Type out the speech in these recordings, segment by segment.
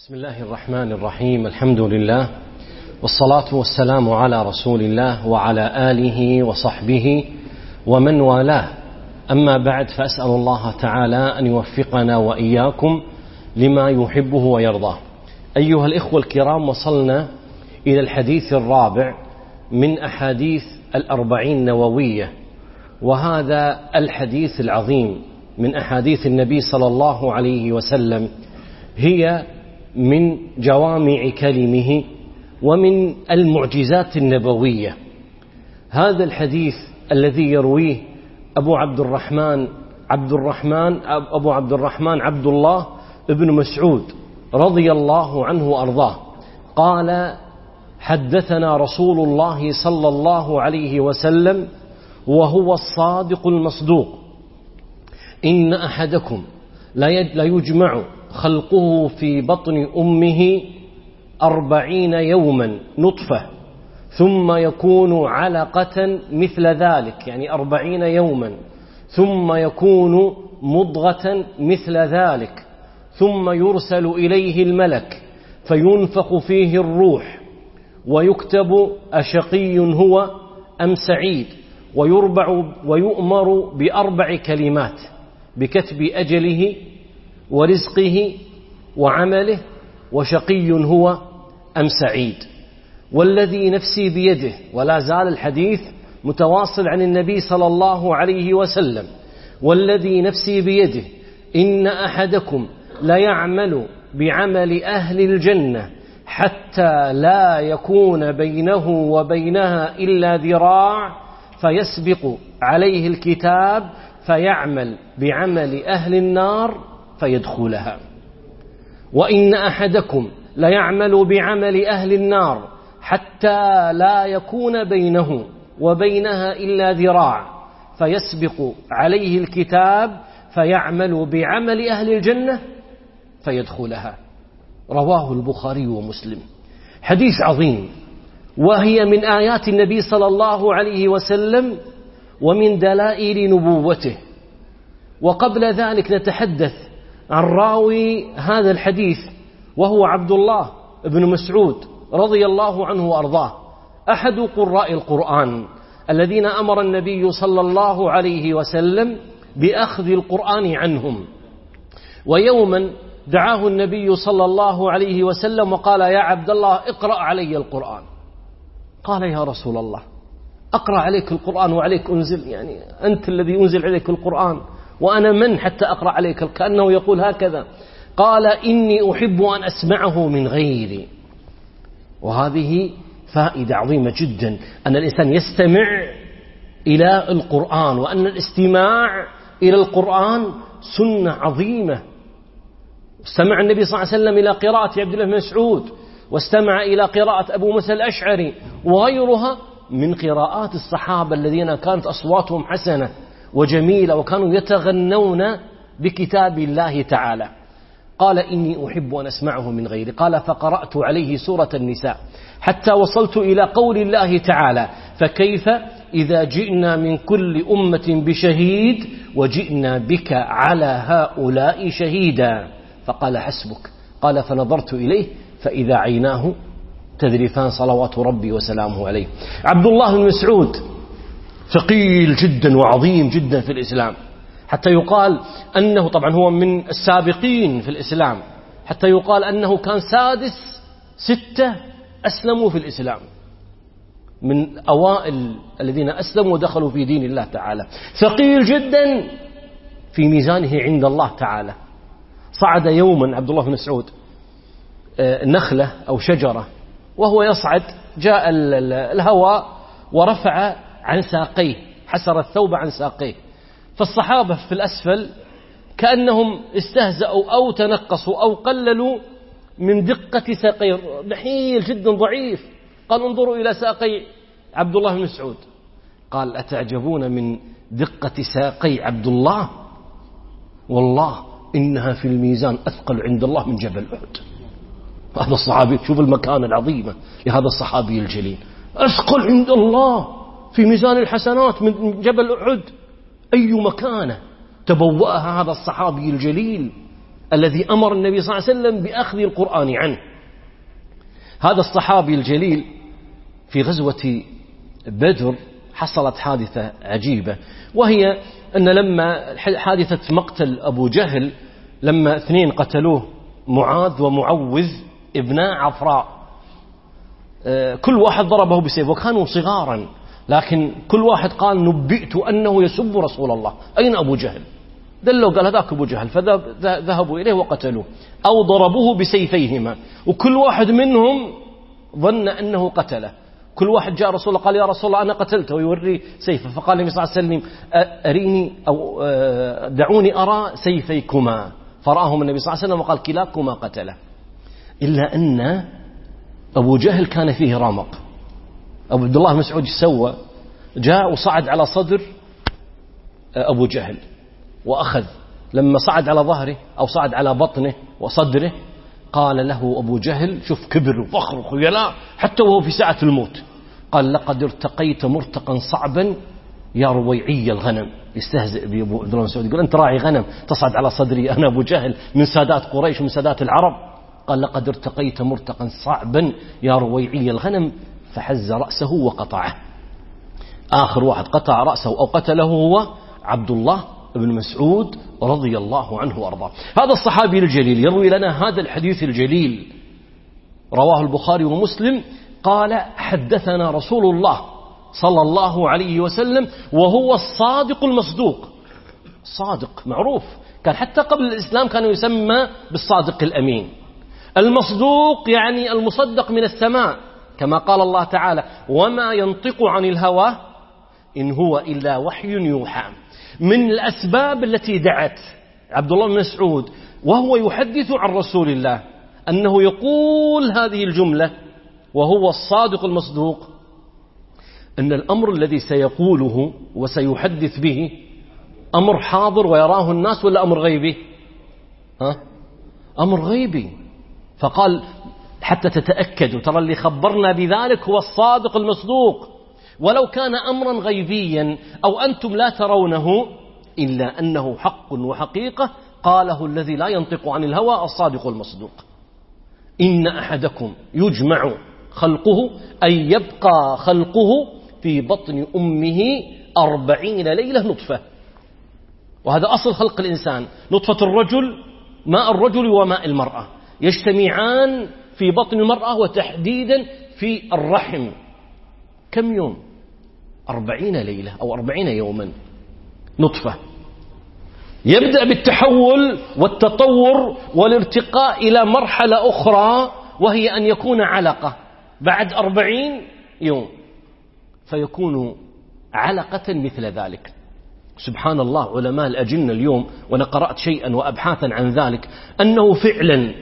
بسم الله الرحمن الرحيم. الحمد لله والصلاة والسلام على رسول الله وعلى آله وصحبه ومن والاه. أما بعد، فأسأل الله تعالى أن يوفقنا وإياكم لما يحبه ويرضاه. أيها الإخوة الكرام، وصلنا إلى الحديث الرابع من أحاديث الأربعين النووية، وهذا الحديث العظيم من أحاديث النبي صلى الله عليه وسلم هي من جوامع كلمه ومن المعجزات النبوية. هذا الحديث الذي يرويه أبو عبد الرحمن عبد الله ابن مسعود رضي الله عنه وأرضاه قال: حدثنا رسول الله صلى الله عليه وسلم وهو الصادق المصدوق: إن أحدكم لا يجمع خلقه في بطن أمه 40 يوما نطفة ثم يكون علقة مثل ذلك، يعني 40 يوما، ثم يكون مضغة مثل ذلك، ثم يرسل إليه الملك فينفخ فيه الروح ويكتب أشقي هو أم سعيد، ويؤمر ب4 كلمات: بكتب أجله ورزقه وعمله وشقي هو أم سعيد. والذي نفسي بيده، ولا زال الحديث متواصل عن النبي صلى الله عليه وسلم: والذي نفسي بيده إن أحدكم ليعمل بعمل أهل الجنة حتى لا يكون بينه وبينها إلا ذراع فيسبق عليه الكتاب فيعمل بعمل أهل النار فيدخلها. وإن أحدكم ليعمل بعمل أهل النار حتى لا يكون بينه وبينها إلا ذراع فيسبق عليه الكتاب فيعمل بعمل أهل الجنة فيدخلها. رواه البخاري ومسلم. حديث عظيم، وهي من آيات النبي صلى الله عليه وسلم ومن دلائل نبوته. وقبل ذلك نتحدث عن راوي هذا الحديث، وهو عبد الله بن مسعود رضي الله عنه وأرضاه، أحد قراء القرآن الذين أمر النبي صلى الله عليه وسلم بأخذ القرآن عنهم. ويوما دعاه النبي صلى الله عليه وسلم وقال: يا عبد الله، اقرأ علي القرآن. قال: يا رسول الله، أقرأ عليك القرآن وعليك أنزل؟ يعني أنت الذي أنزل عليك القرآن، وأنا من حتى أقرأ عليك؟ كأنه يقول هكذا. قال: إني أحب أن أسمعه من غيري. وهذه فائدة عظيمة جدا، أن الإنسان يستمع إلى القرآن، وأن الاستماع إلى القرآن سنة عظيمة. استمع النبي صلى الله عليه وسلم إلى قراءة عبد الله بن مسعود، واستمع إلى قراءة أبو موسى الأشعري وغيرها من قراءات الصحابة الذين كانت أصواتهم حسنة وجميلة وكانوا يتغنون بكتاب الله تعالى. قال: إني أحب أن أسمعه من غيري. قال: فقرأت عليه سورة النساء حتى وصلت إلى قول الله تعالى: فكيف إذا جئنا من كل أمة بشهيد وجئنا بك على هؤلاء شهيدا. فقال: حسبك. قال: فنظرت إليه فإذا عيناه تذرفان صلوات ربي وسلامه عليه. عبد الله بن مسعود ثقيل جدا وعظيم جدا في الإسلام، حتى يقال أنه، طبعا هو من السابقين في الإسلام، حتى يقال أنه كان سادس 6 أسلموا في الإسلام، من أوائل الذين أسلموا ودخلوا في دين الله تعالى. ثقيل جدا في ميزانه عند الله تعالى. صعد يوما عبد الله بن مسعود نخلة أو شجرة، وهو يصعد جاء الهواء ورفع عن ساقيه، حسر الثوب عن ساقيه. فالصحابة في الأسفل كأنهم استهزأوا أو تنقصوا أو قللوا من دقة ساقيه، نحيل جدا ضعيف. قال: انظروا إلى ساقي عبد الله بن مسعود. قال: أتعجبون من دقة ساقي عبد الله؟ والله إنها في الميزان أثقل عند الله من جبل أحد. هذا الصحابي، شوف المكانة العظيمة لهذا الصحابي الجليل، أثقل عند الله في ميزان الحسنات من جبل أحد. أي مكانة تبوأها هذا الصحابي الجليل الذي أمر النبي صلى الله عليه وسلم بأخذ القرآن عنه. هذا الصحابي الجليل في غزوة بدر حصلت حادثة عجيبة، وهي أن لما حادثة مقتل أبو جهل، لما اثنين قتلوه، معاذ ومعوذ ابنا عفراء، كل واحد ضربه بسيف وكانوا صغارا، لكن كل واحد قال نبئت أنه يسب رسول الله، أين أبو جهل؟ دلوا قال هذاك أبو جهل، فذهبوا إليه وقتلوه أو ضربوه بسيفيهما، وكل واحد منهم ظن أنه قتله. كل واحد جاء رسول الله قال يا رسول الله أنا قتلته ويوري سيفه، فقال النبي صلى الله عليه وسلم أريني أو دعوني أرى سيفيكما، فرآهم النبي صلى الله عليه وسلم وقال كلاكما قتله، إلا أن أبو جهل كان فيه رمق. أبو عبد الله بن مسعود سوى جاء وصعد على صدر أبو جهل وأخذ، لما صعد على ظهره أو صعد على بطنه وصدره قال له أبو جهل، شوف كبر وفخر وخيلاء حتى وهو في ساعة الموت، قال لقد ارتقيت مرتقا صعبا يا رويعي الغنم. يستهزئ بأبو عبد الله بن مسعود، يقول أنت راعي غنم تصعد على صدري أنا أبو جهل من سادات قريش ومن سادات العرب؟ قال لقد ارتقيت مرتقا صعبا يا رويعي الغنم، فحز رأسه وقطعه. آخر واحد قطع رأسه أو قتله هو عبد الله بن مسعود رضي الله عنه وارضاه. هذا الصحابي الجليل يروي لنا هذا الحديث الجليل، رواه البخاري ومسلم، قال حدثنا رسول الله صلى الله عليه وسلم وهو الصادق المصدوق. صادق معروف، كان حتى قبل الإسلام كان يسمى بالصادق الأمين. المصدوق يعني المصدق من السماء، كما قال الله تعالى وما ينطق عن الهوى إن هو إلا وحي يوحى. من الأسباب التي دعت عبد الله بن مسعود وهو يحدث عن رسول الله أنه يقول هذه الجملة وهو الصادق المصدوق، أن الأمر الذي سيقوله وسيحدث به أمر حاضر ويراه الناس ولا أمر غيبي؟ أمر غيبي. فقال حتى تتأكدوا ترى اللي خبرنا بذلك هو الصادق المصدوق، ولو كان أمرا غيبيا أو أنتم لا ترونه إلا أنه حق وحقيقة قاله الذي لا ينطق عن الهوى الصادق المصدوق. إن أحدكم يجمع خلقه أي يبقى خلقه في بطن أمه 40 ليلة نطفة، وهذا أصل خلق الإنسان. نطفة الرجل ماء الرجل وماء المرأة يجتمعان في بطن المرأة وتحديدا في الرحم. كم يوم؟ 40 ليلة أو 40 يوما نطفة، يبدأ بالتحول والتطور والارتقاء إلى مرحلة أخرى وهي أن يكون علقة بعد 40 يوم، فيكون علقة مثل ذلك. سبحان الله، علماء الأجنة اليوم وأنا قرأت شيئا وأبحاثا عن ذلك أنه فعلا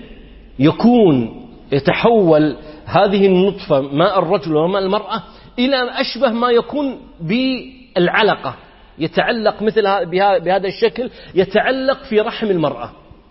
يتحول هذه النطفة ماء الرجل وماء المرأة إلى أشبه ما يكون بالعلقة، يتعلق مثل بهذا الشكل، يتعلق في رحم المرأة.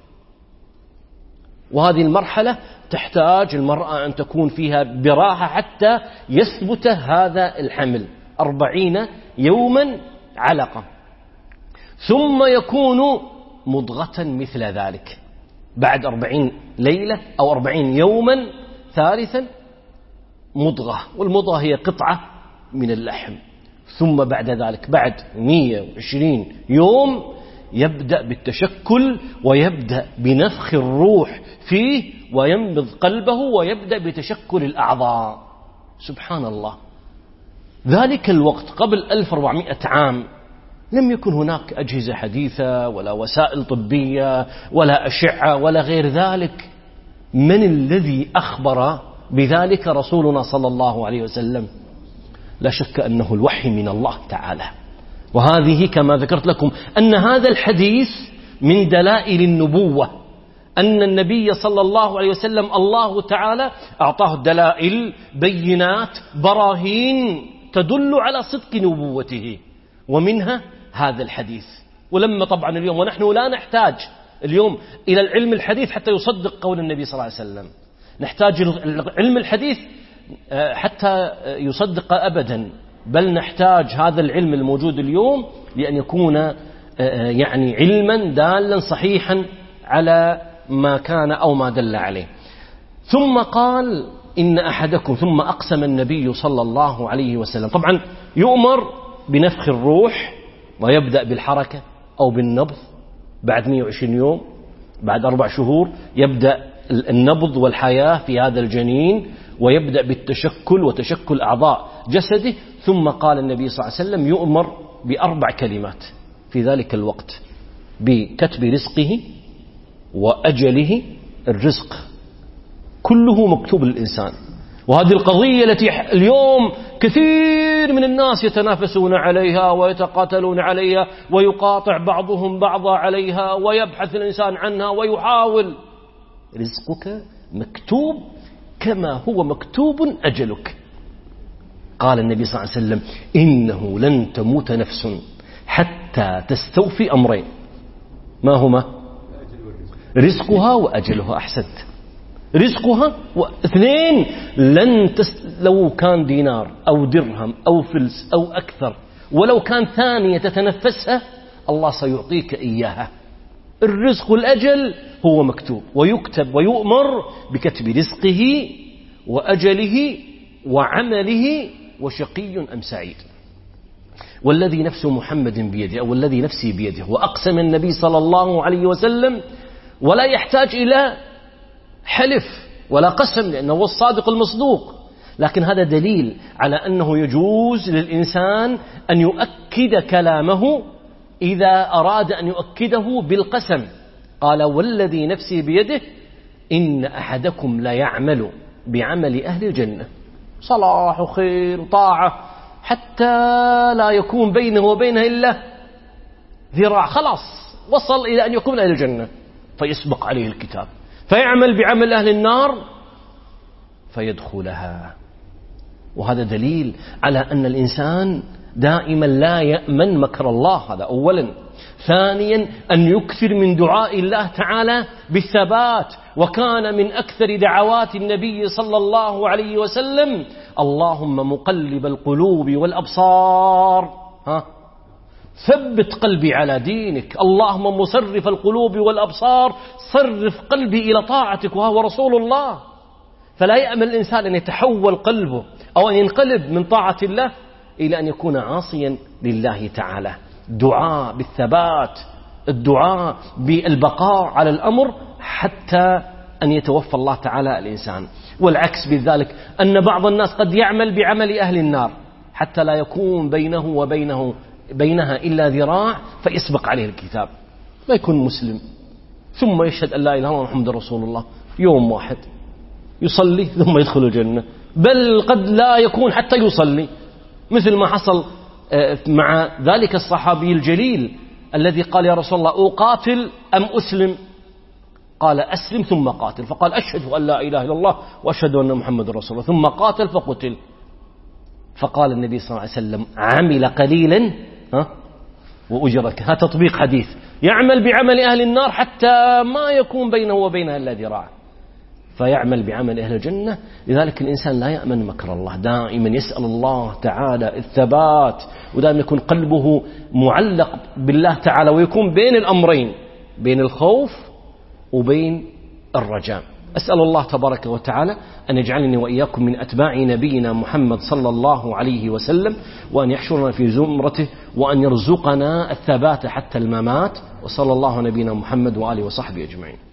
وهذه المرحلة تحتاج المرأة أن تكون فيها براحة حتى يثبت هذا الحمل. 40 يوما علقة، ثم يكون مضغة مثل ذلك بعد 40 ليلة أو 40 يوما. ثالثا مضغة، والمضغة هي قطعة من اللحم. ثم بعد ذلك بعد 120 يوم يبدأ بالتشكل ويبدأ بنفخ الروح فيه وينبض قلبه ويبدأ بتشكل الأعضاء. سبحان الله، ذلك الوقت قبل 1400 عام لم يكن هناك أجهزة حديثة ولا وسائل طبية ولا أشعة ولا غير ذلك. من الذي أخبر بذلك؟ رسولنا صلى الله عليه وسلم. لا شك أنه الوحي من الله تعالى. وهذه كما ذكرت لكم أن هذا الحديث من دلائل النبوة، أن النبي صلى الله عليه وسلم الله تعالى أعطاه الدلائل، بينات، براهين تدل على صدق نبوته، ومنها هذا الحديث. ولما طبعا اليوم ونحن لا نحتاج اليوم إلى العلم الحديث حتى يصدق قول النبي صلى الله عليه وسلم، نحتاج علم الحديث حتى يصدق أبدا، بل نحتاج هذا العلم الموجود اليوم لأن يكون يعني علما دالا صحيحا على ما كان أو ما دل عليه. ثم قال إن أحدكم، ثم أقسم النبي صلى الله عليه وسلم، طبعا يؤمر بنفخ الروح ويبدأ بالحركة أو بالنبض بعد 120 يوم، بعد 4 شهور يبدأ النبض والحياة في هذا الجنين، ويبدأ بالتشكل وتشكل أعضاء جسده. ثم قال النبي صلى الله عليه وسلم يؤمر ب4 كلمات في ذلك الوقت، بكتب رزقه وأجله. الرزق كله مكتوب للإنسان، وهذه القضية التي اليوم كثير من الناس يتنافسون عليها ويتقاتلون عليها ويقاطع بعضهم بعضا عليها ويبحث الإنسان عنها ويحاول. رزقك مكتوب كما هو مكتوب أجلك. قال النبي صلى الله عليه وسلم إنه لن تموت نفس حتى تستوفي أمرين، ما هما؟ رزقها وأجلها. أحسنت، رزقها، واثنين لو كان دينار أو درهم أو فلس أو أكثر، ولو كان ثانية تتنفسها، الله سيعطيك إياها. الرزق والأجل هو مكتوب ويكتب، ويؤمر بكتب رزقه وأجله وعمله وشقي أم سعيد. والذي نفس محمد بيده، أو الذي نفسي بيده. وأقسم النبي صلى الله عليه وسلم، ولا يحتاج إلى حلف ولا قسم لأنه هو الصادق المصدوق، لكن هذا دليل على أنه يجوز للإنسان أن يؤكد كلامه إذا أراد أن يؤكده بالقسم. قال والذي نفسي بيده إن أحدكم لا يعمل بعمل أهل الجنة، صلاح وخير وطاعة، حتى لا يكون بينه وبينها إلا ذراع، خلاص وصل إلى أن يكون أهل الجنة، فيسبق عليه الكتاب فيعمل بعمل أهل النار فيدخلها. وهذا دليل على أن الإنسان دائما لا يأمن مكر الله، هذا أولا. ثانيا أن يكثر من دعاء الله تعالى بالثبات، وكان من أكثر دعوات النبي صلى الله عليه وسلم اللهم مقلب القلوب والأبصار ثبت قلبي على دينك، اللهم مصرف القلوب والأبصار صرف قلبي إلى طاعتك، وهو رسول الله. فلا يأمل الإنسان أن يتحول قلبه أو أن ينقلب من طاعة الله إلى أن يكون عاصيا لله تعالى. دعاء بالثبات، الدعاء بالبقاء على الأمر حتى أن يتوفى الله تعالى الإنسان. والعكس بذلك أن بعض الناس قد يعمل بعمل أهل النار حتى لا يكون بينه بينها إلا ذراع فيسبق عليه الكتاب، ما يكون مسلم ثم يشهد أن لا إله إلا الله محمد رسول الله، يوم واحد يصلي ثم يدخل الجنة، بل قد لا يكون حتى يصلي، مثل ما حصل مع ذلك الصحابي الجليل الذي قال يا رسول الله أقاتل أم أسلم؟ قال أسلم ثم قاتل، فقال أشهد أن لا إله إلا الله وأشهد أن محمد رسول الله، ثم قاتل فقتل. فقال النبي صلى الله عليه وسلم عمل قليلا وأجرك. هذا تطبيق حديث، يعمل بعمل أهل النار حتى ما يكون بينه وبينها إلا ذراع، فيعمل بعمل أهل الجنة. لذلك الإنسان لا يأمن مكر الله، دائما يسأل الله تعالى الثبات، ودائما يكون قلبه معلق بالله تعالى، ويكون بين الأمرين، بين الخوف وبين الرجاء. أسأل الله تبارك وتعالى أن يجعلني وإياكم من أتباع نبينا محمد صلى الله عليه وسلم، وأن يحشرنا في زمرته، وأن يرزقنا الثبات حتى الممات. وصلى الله على نبينا محمد وآله وصحبه أجمعين.